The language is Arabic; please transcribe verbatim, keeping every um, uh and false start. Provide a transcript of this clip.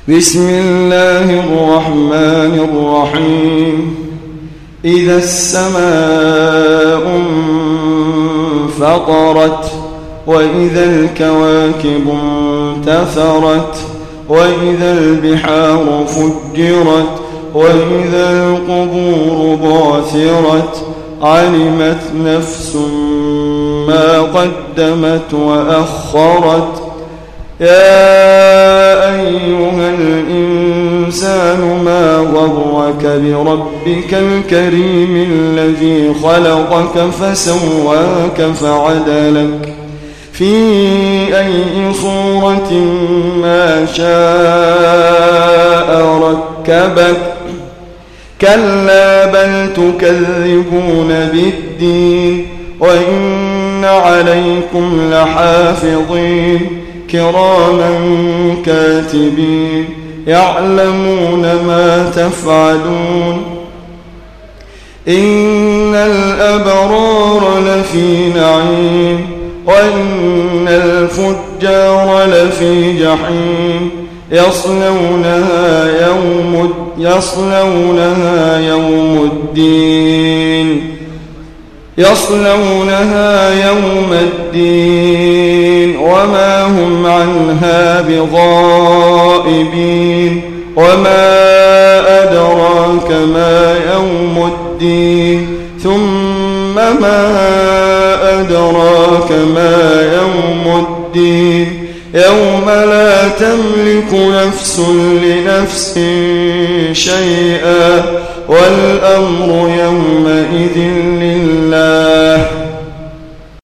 بسم الله الرحمن الرحيم إذا السماء انفطرت وإذا الكواكب انتثرت وإذا البحار فجرت وإذا القبور بعثرت علمت نفس ما قدمت وأخرت يا أيها الإنسان ما غرك بربك الكريم الذي خلقك فسواك فعدلك في أي صورة ما شاء ركبك كلا بل تكذبون بالدين وإن عليكم لحافظين كراما كاتبين يعلمون ما تفعلون إن الأبرار لفي نعيم وإن الفجار لفي جحيم يصلونها يوم يصلونها يوم الدين يصلونها يوم الدين وما هم عنها بغائبين وما أدراك ما يوم الدين ثم ما أدراك ما يوم الدين يوم لا تملك نفس لنفس شيئا والأمر يومئذ لله